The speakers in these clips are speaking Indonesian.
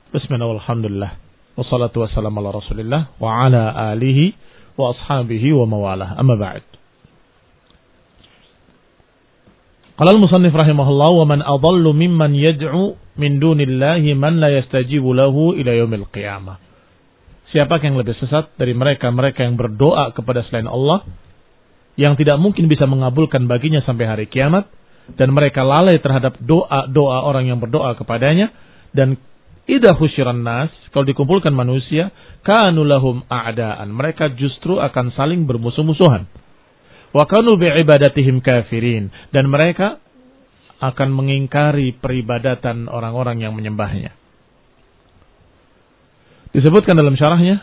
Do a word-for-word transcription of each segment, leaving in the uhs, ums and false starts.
Bismillah walhamdulillah. Wassalatu wassalamu ala rasulillah wa ala alihi wa ashabihi wa mawalah. Amma ba'd. Qala al-musannif rahimahullah wa man adallu mimman yad'u min dunillahi man la yastajibu lahu ila yaumil qiyamah. Siapa yang lebih sesat dari mereka-mereka yang berdoa kepada selain Allah yang tidak mungkin bisa mengabulkan baginya sampai hari kiamat, dan mereka lalai terhadap doa-doa orang yang berdoa kepadanya, dan idza husyiran nas, kalau dikumpulkan manusia, kanu lahum a'daan, mereka justru akan saling bermusuh-musuhan. Wa kanu bi'ibadatihim kafirin, dan mereka akan mengingkari peribadatan orang-orang yang menyembahnya. Disebutkan dalam syarahnya,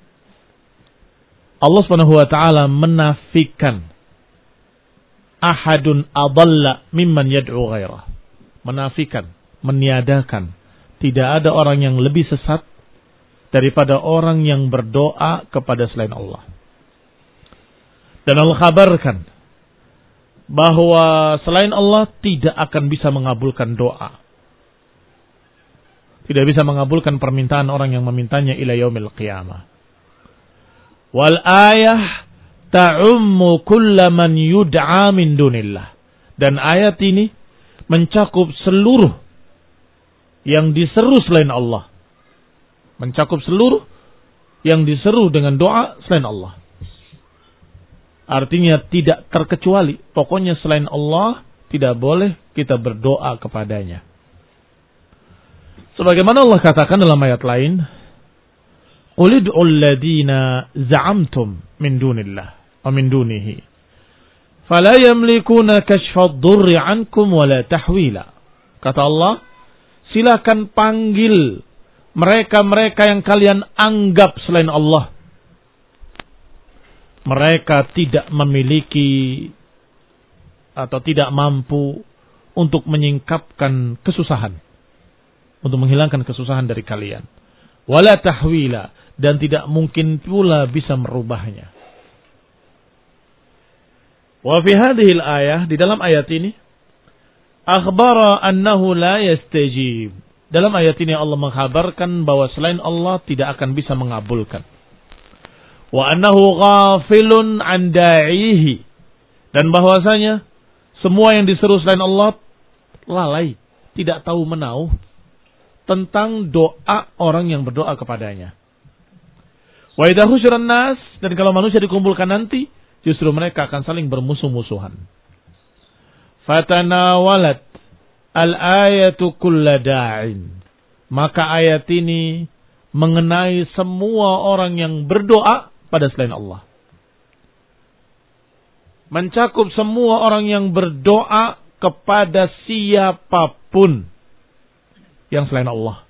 Allah Subhanahu wa taala menafikan ahadun adalla mimman yad'u ghairah. Menafikan, meniadakan, tidak ada orang yang lebih sesat daripada orang yang berdoa kepada selain Allah. Dan Allah kabarkan bahwa selain Allah tidak akan bisa mengabulkan doa. Tidak bisa mengabulkan permintaan orang yang memintanya ila yaumil qiyamah. Wal ayah ta'ummu kulla man yud'a min dunillah. Dan ayat ini mencakup seluruh yang diseru selain Allah. Mencakup seluruh yang diseru dengan doa selain Allah. Artinya tidak terkecuali. Pokoknya selain Allah tidak boleh kita berdoa kepadanya. Sebagaimana Allah katakan dalam ayat lain, Qulid'ul ladina za'amtum min dunillah wa min dunihi fala yamlikuna kashfad durri ankum wala tahwila. Kata Allah, silakan panggil mereka-mereka yang kalian anggap selain Allah. Mereka tidak memiliki atau tidak mampu untuk menyingkapkan kesusahan, untuk menghilangkan kesusahan dari kalian. Wala tahwila, dan tidak mungkin pula bisa merubahnya. Wa fi hadhil ayah, di dalam ayat ini, akhbara annahu la yastajib. Dalam ayat ini Allah mengkhabarkan bahwa selain Allah tidak akan bisa mengabulkan. Wa annahu ghafilun an da'ihi. Dan bahwasanya semua yang diseru selain Allah lalai, tidak tahu menau tentang doa orang yang berdoa kepadanya. Wa idza husyiran nas, dan kalau manusia dikumpulkan nanti, justru mereka akan saling bermusuh-musuhan. Fatanawalat al-ayatu kulla da'in. Maka ayat ini mengenai semua orang yang berdoa pada selain Allah. Mencakup semua orang yang berdoa kepada siapapun yang selain Allah.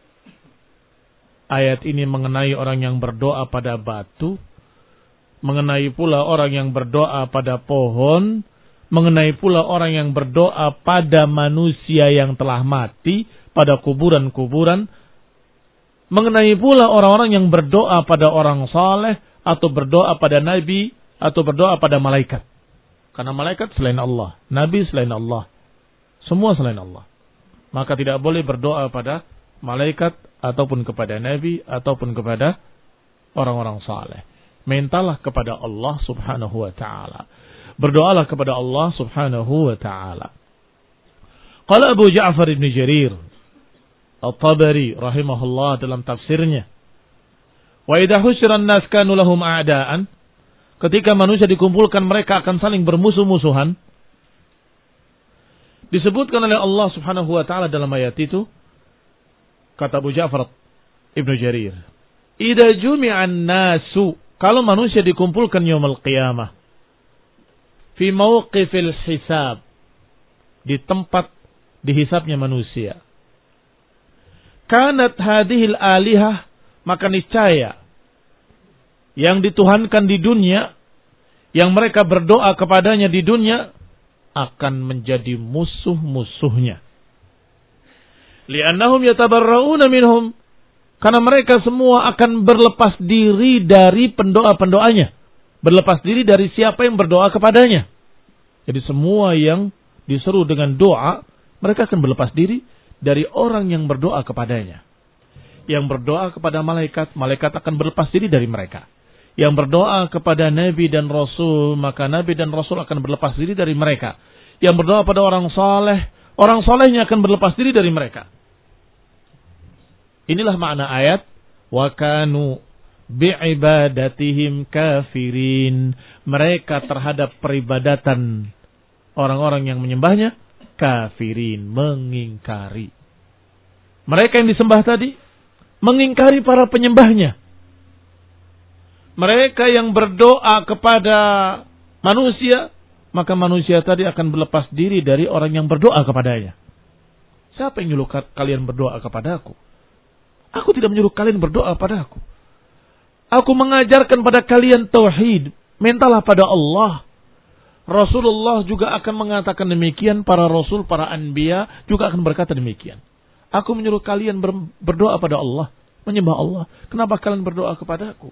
Ayat ini mengenai orang yang berdoa pada batu, mengenai pula orang yang berdoa pada pohon, mengenai pula orang yang berdoa pada manusia yang telah mati, pada kuburan-kuburan, mengenai pula orang-orang yang berdoa pada orang saleh, atau berdoa pada nabi, atau berdoa pada malaikat. Karena malaikat selain Allah, nabi selain Allah, semua selain Allah. Maka tidak boleh berdoa pada malaikat, ataupun kepada nabi, ataupun kepada orang-orang saleh. Mintalah kepada Allah subhanahu wa ta'ala. Berdoalah kepada Allah subhanahu wa ta'ala. Qala Abu Ja'far ibn Jarir At-Tabari rahimahullah dalam tafsirnya, wa idha husyiran nas kanu lahum a'daan. Ketika manusia dikumpulkan, mereka akan saling bermusuh-musuhan. Disebutkan oleh Allah subhanahu wa ta'ala dalam ayat itu, kata Abu Ja'far ibn Jarir, idha jumi'an nasu, kalau manusia dikumpulkan yaumul qiyamah, fi mauqifil hisab, di tempat dihisabnya manusia, kanat hadhil alihah, maka niscaya yang dituhankan di dunia, yang mereka berdoa kepadanya di dunia, akan menjadi musuh-musuhnya. Li'annahum yatabarra'una minhum, karena mereka semua akan berlepas diri dari pendoa-pendoanya, berlepas diri dari siapa yang berdoa kepadanya. Jadi semua yang diseru dengan doa, mereka akan berlepas diri dari orang yang berdoa kepadanya. Yang berdoa kepada malaikat, malaikat akan berlepas diri dari mereka. Yang berdoa kepada Nabi dan Rasul, maka Nabi dan Rasul akan berlepas diri dari mereka. Yang berdoa pada orang soleh, orang solehnya akan berlepas diri dari mereka. Inilah makna ayat, wa kanu bi'ibadatihim kafirin. Mereka terhadap peribadatan orang-orang yang menyembahnya, kafirin, mengingkari. Mereka yang disembah tadi, mengingkari para penyembahnya. Mereka yang berdoa kepada manusia, maka manusia tadi akan berlepas diri dari orang yang berdoa kepadanya. Siapa yang nyuruh kalian berdoa kepada aku? Aku tidak menyuruh kalian berdoa pada aku. Aku mengajarkan pada kalian tauhid, mintalah pada Allah. Rasulullah juga akan mengatakan demikian, para rasul, para anbiya juga akan berkata demikian. Aku menyuruh kalian ber- berdoa pada Allah, menyembah Allah. Kenapa kalian berdoa kepada aku?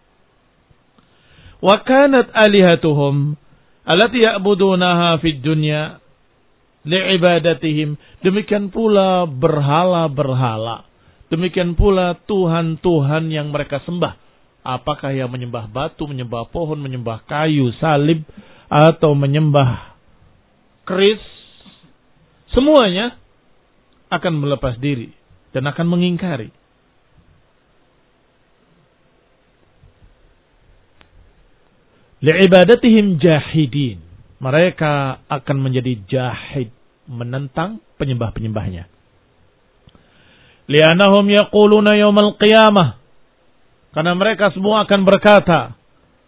Wa kanat alihatuhum allati ya'budunaha fid dunya li'ibadatihim. Demikian pula berhala-berhala. Demikian pula Tuhan-Tuhan yang mereka sembah. Apakah yang menyembah batu, menyembah pohon, menyembah kayu, salib, atau menyembah keris. Semuanya akan melepas diri dan akan mengingkari. Li'ibadatihim jahidin. Mereka akan menjadi jahid, menentang penyembah-penyembahnya. Li'anahum yaquluna yawmal qiyamah. Karena mereka semua akan berkata,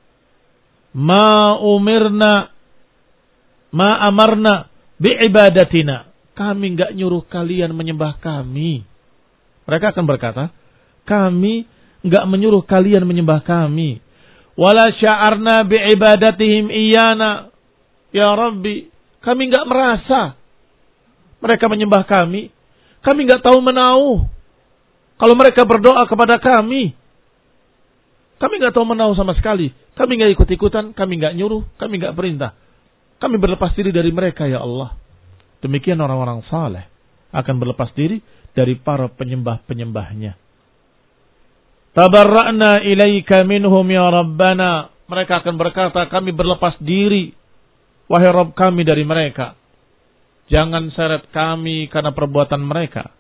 Ma umirna, ma amarna bi'ibadatina. Kami enggak nyuruh kalian menyembah kami. Mereka akan berkata, kami enggak menyuruh kalian menyembah kami. Wala sya'arna bi'ibadatihim iyana. Ya Rabbi, kami enggak merasa mereka menyembah kami. Kami enggak tahu menau kalau mereka berdoa kepada kami. Kami enggak tahu menau sama sekali. Kami enggak ikut-ikutan, kami enggak nyuruh, kami enggak perintah. Kami berlepas diri dari mereka, ya Allah. Demikian orang-orang saleh akan berlepas diri dari para penyembah-penyembahnya. Tabarra'na ilaika minhum ya Rabbana. Mereka akan berkata, kami berlepas diri, wahai Rabb kami, dari mereka. Jangan seret kami karena perbuatan mereka.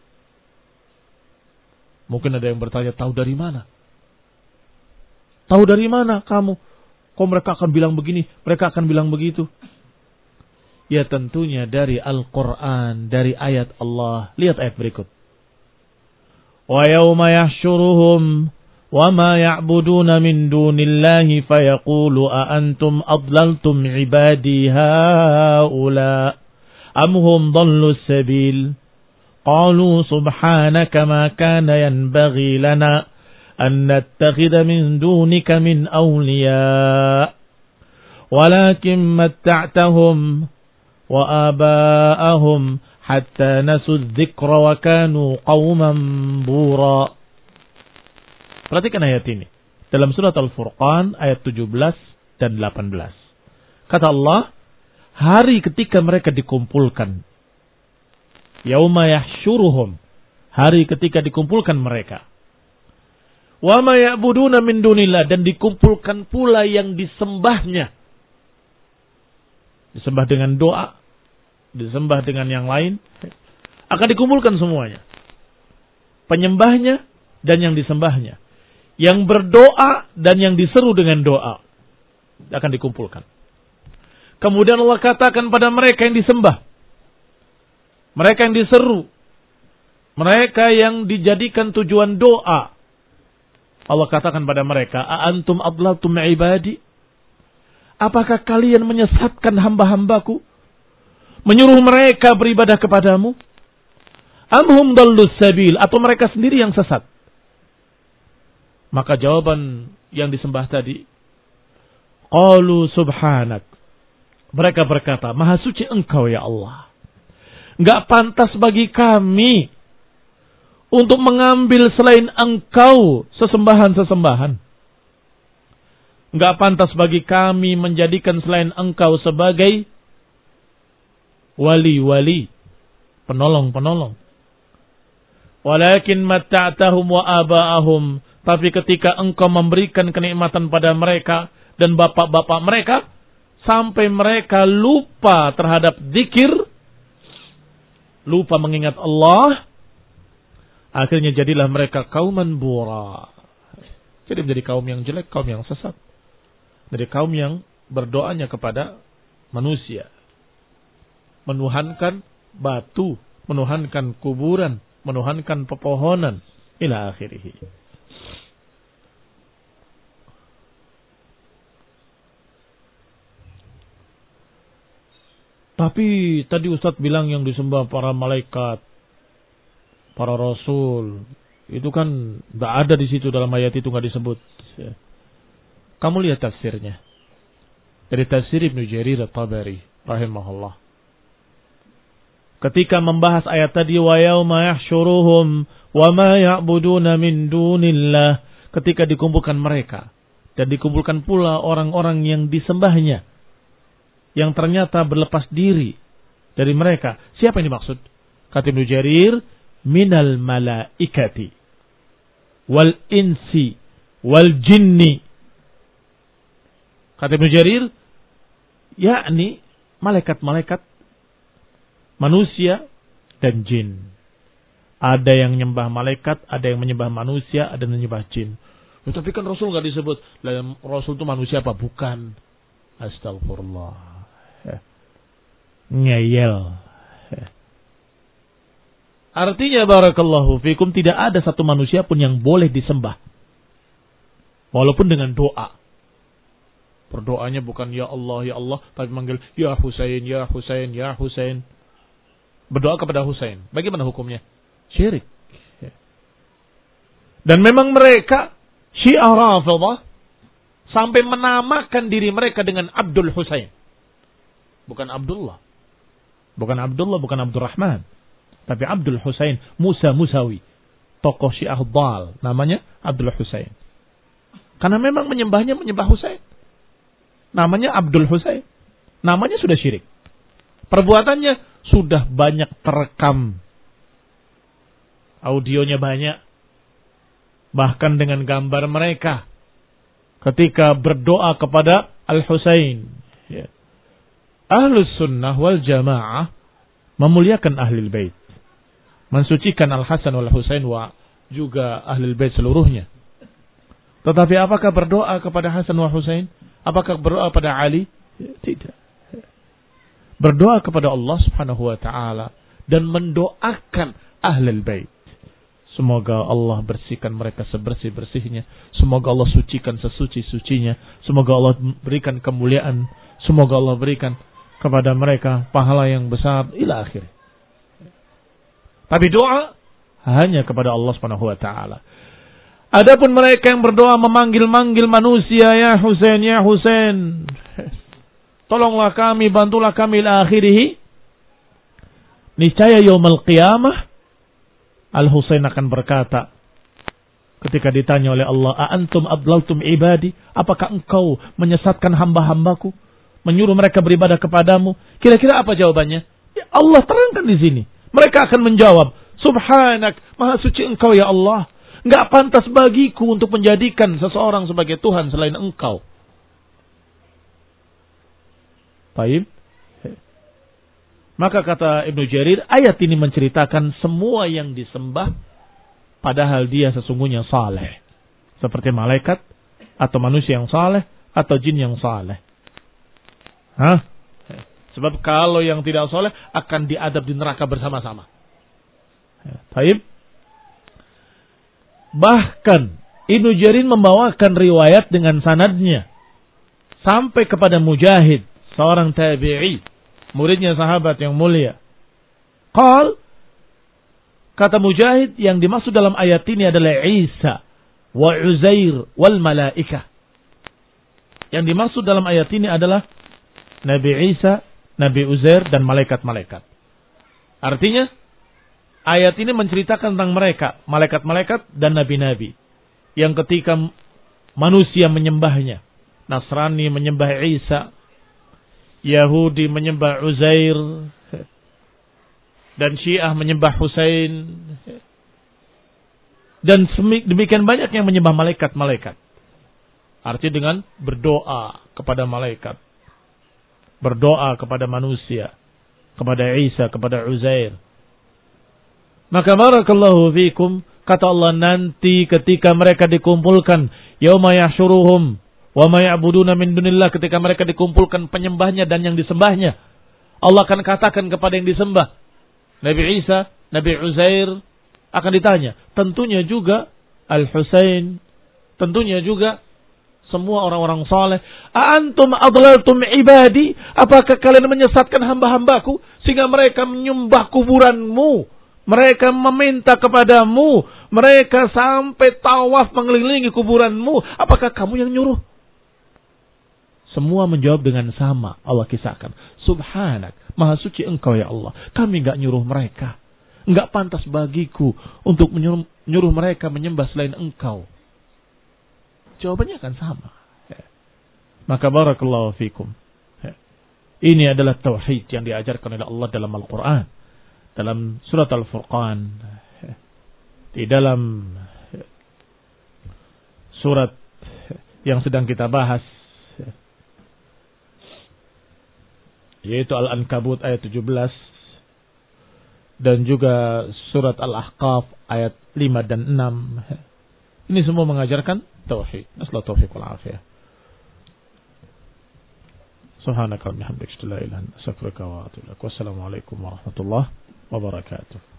Mungkin ada yang bertanya, tahu dari mana? Tahu dari mana kamu? Kok mereka akan bilang begini, mereka akan bilang begitu? Ya tentunya dari Al-Quran, dari ayat Allah. Lihat ayat berikut. وَيَوْمَ يَحْشُرُهُمْ وَمَا يَعْبُدُونَ مِنْ دُونِ اللَّهِ فَيَقُولُ أَأَنْتُمْ أَضْلَلْتُمْ عِبَادِي هَؤُلَاءِ أَمْ هُمْ ضَلُّوا السَّبِيلَ قَالُوا سُبْحَانَكَ مَا كَانَ يَنْبَغِي لَنَا أَنْ نَتَّخِذَ مِنْ دُونِكَ مِنْ أَوْلِيَاءَ وَلَكِنْ مَتَّعْتَهُمْ وَآبَاءَهُمْ hatta nasu dzikra wa kanu qauman bura. Perhatikan ayat ini dalam surat Al-Furqan ayat tujuh belas dan delapan belas. Kata Allah, hari ketika mereka dikumpulkan. Yauma yahsyuruhum, hari ketika dikumpulkan mereka. Wa ma ya'buduna min dunillah, dan dikumpulkan pula yang disembahnya. Disembah dengan doa, disembah dengan yang lain, akan dikumpulkan semuanya. Penyembahnya dan yang disembahnya. Yang berdoa dan yang diseru dengan doa akan dikumpulkan. Kemudian Allah katakan pada mereka yang disembah, mereka yang diseru, mereka yang dijadikan tujuan doa, Allah katakan pada mereka, "A'antum adlaltum ibadi?" Apakah kalian menyesatkan hamba-hambaku? Menyuruh mereka beribadah kepadamu? Amhum dallus sabil, atau mereka sendiri yang sesat? Maka jawaban yang disembah tadi, qalu subhanak. Mereka berkata, Maha suci Engkau ya Allah. Enggak pantas bagi kami untuk mengambil selain Engkau sesembahan-sesembahan. Enggak pantas bagi kami menjadikan selain Engkau sebagai wali-wali, penolong-penolong. Walakin matta'tahum wa aba'ahum. Tapi ketika engkau memberikan kenikmatan pada mereka dan bapak-bapak mereka, sampai mereka lupa terhadap zikir, lupa mengingat Allah, akhirnya jadilah mereka kauman bura. Jadi menjadi kaum yang jelek, kaum yang sesat. Dari kaum yang berdoanya kepada manusia. Menuhankan batu, menuhankan kuburan, menuhankan pepohonan, ila akhirih. Tapi tadi Ustadz bilang yang disembah para malaikat, para rasul, itu kan tidak ada di situ dalam ayat itu, nggak disebut. Kamu lihat tafsirnya dari tafsir Ibnu Jarir At-Tabari rahimahullah. Ketika membahas ayat tadi, wa yauma yahsyuruhum wa ma ya'buduna min dunillah, ketika dikumpulkan mereka dan dikumpulkan pula orang-orang yang disembahnya, yang ternyata berlepas diri dari mereka. Siapa yang dimaksud? Kata Ibnu Jarir, minal malaikati wal insi wal jinni. Kata Ibnu Jarir, yakni malaikat-malaikat, manusia dan jin. Ada yang menyembah malaikat, ada yang menyembah manusia, ada yang menyembah jin. Ya, tapi kan Rasul nggak disebut. Lah, Rasul itu manusia apa? Bukan. Astagfirullah. Ya. Ngeyel. Ya. Artinya barakallahu fikum, tidak ada satu manusia pun yang boleh disembah. Walaupun dengan doa. Berdoanya bukan ya Allah, ya Allah, tapi manggil ya Husain, ya Husain, ya Husain. Berdoa kepada Husain. Bagaimana hukumnya? Syirik. Dan memang mereka Syiah Rafidhah sampai menamakan diri mereka dengan Abdul Husain. Bukan Abdullah. Bukan Abdullah, bukan Abdurrahman. Tapi Abdul Husain, Musa Musawi. Tokoh Syiah Dhal. Namanya Abdul Husain. Karena memang menyembahnya menyembah Husain. Namanya Abdul Husain. Namanya sudah syirik. Perbuatannya sudah banyak terekam. Audionya banyak. Bahkan dengan gambar mereka. Ketika berdoa kepada Al-Husain. Ya. Ahlus sunnah wal jamaah memuliakan Ahlul Bait. Mensucikan Al-Hasan wal Husain wa juga Ahlul Bait seluruhnya. Tetapi apakah berdoa kepada Hasan wal Husain? Apakah berdoa pada Ali? Tidak. Berdoa kepada Allah Subhanahu wa taala dan mendoakan Ahlul Bait. Semoga Allah bersihkan mereka sebersih-bersihnya. Semoga Allah sucikan sesuci-sucinya. Semoga Allah berikan kemuliaan. Semoga Allah berikan kepada mereka pahala yang besar ila akhir. Tapi doa hanya kepada Allah Subhanahu wa taala. Adapun mereka yang berdoa memanggil-manggil manusia, ya Husain, ya Husain, tolonglah kami, bantulah kami ila akhirih. Niscaya yaumul qiyamah Al-Husain akan berkata ketika ditanya oleh Allah, "A antum adlaltum ibadi?" Apakah engkau menyesatkan hamba-hambaku, menyuruh mereka beribadah kepadamu? Kira-kira apa jawabannya? Ya Allah terangkan di sini. Mereka akan menjawab, "Subhanak, maha suci engkau ya Allah. Enggak pantas bagiku untuk menjadikan seseorang sebagai Tuhan selain engkau." Baik. Maka kata Ibnu Jarir, ayat ini menceritakan semua yang disembah padahal dia sesungguhnya saleh. Seperti malaikat, atau manusia yang saleh, atau jin yang saleh. Hah? Sebab kalau yang tidak saleh akan diadab di neraka bersama-sama. Baik. Bahkan Ibnu Jarir membawakan riwayat dengan sanadnya sampai kepada Mujahid, seorang tabi'i, muridnya sahabat yang mulia. Qal, kata Mujahid, yang dimaksud dalam ayat ini adalah Isa wa Uzair wal malaikah. Yang dimaksud dalam ayat ini adalah Nabi Isa, Nabi Uzair dan malaikat-malaikat. Artinya ayat ini menceritakan tentang mereka, malaikat-malaikat dan nabi-nabi, yang ketika manusia menyembahnya. Nasrani menyembah Isa, Yahudi menyembah Uzair, dan Syiah menyembah Husain. Dan demikian banyak yang menyembah malaikat-malaikat. Artinya dengan berdoa kepada malaikat. Berdoa kepada manusia. Kepada Isa, kepada Uzair. Maka barakallahu fikum, kata Allah, nanti ketika mereka dikumpulkan, yauma yahsyuruhum wa ma ya'buduna min dunillah, ketika mereka dikumpulkan penyembahnya dan yang disembahnya, Allah akan katakan kepada yang disembah, Nabi Isa, Nabi Uzair, akan ditanya, tentunya juga Al-Husain, tentunya juga semua orang-orang saleh, "Antum adlaltum ibadi?" Apakah kalian menyesatkan hamba-hambaku sehingga mereka menyembah kuburanmu, mereka meminta kepadamu, mereka sampai tawaf mengelilingi kuburanmu? Apakah kamu yang nyuruh? Semua menjawab dengan sama. Allah kisahkan, Subhanak, maha suci engkau ya Allah, kami enggak nyuruh mereka. Enggak pantas bagiku untuk menyuruh, nyuruh mereka menyembah selain engkau. Jawabannya akan sama. Maka barakallahu fikum. Ini adalah tauhid yang diajarkan oleh Allah dalam Al-Quran. Dalam surat Al-Furqan. Di dalam surat yang sedang kita bahas. Yaitu Al-Ankabut ayat tujuh belas. Dan juga surat Al-Ahqaf ayat lima dan enam. Ini semua mengajarkan tauhid. Nasallahu taufiq wal afiyah. Subhanaka wa bihamdika, la ilaha illa anta, astaghfiruka wa atubu ilaik. Wassalamu alaikum warahmatullahi wabarakatuh.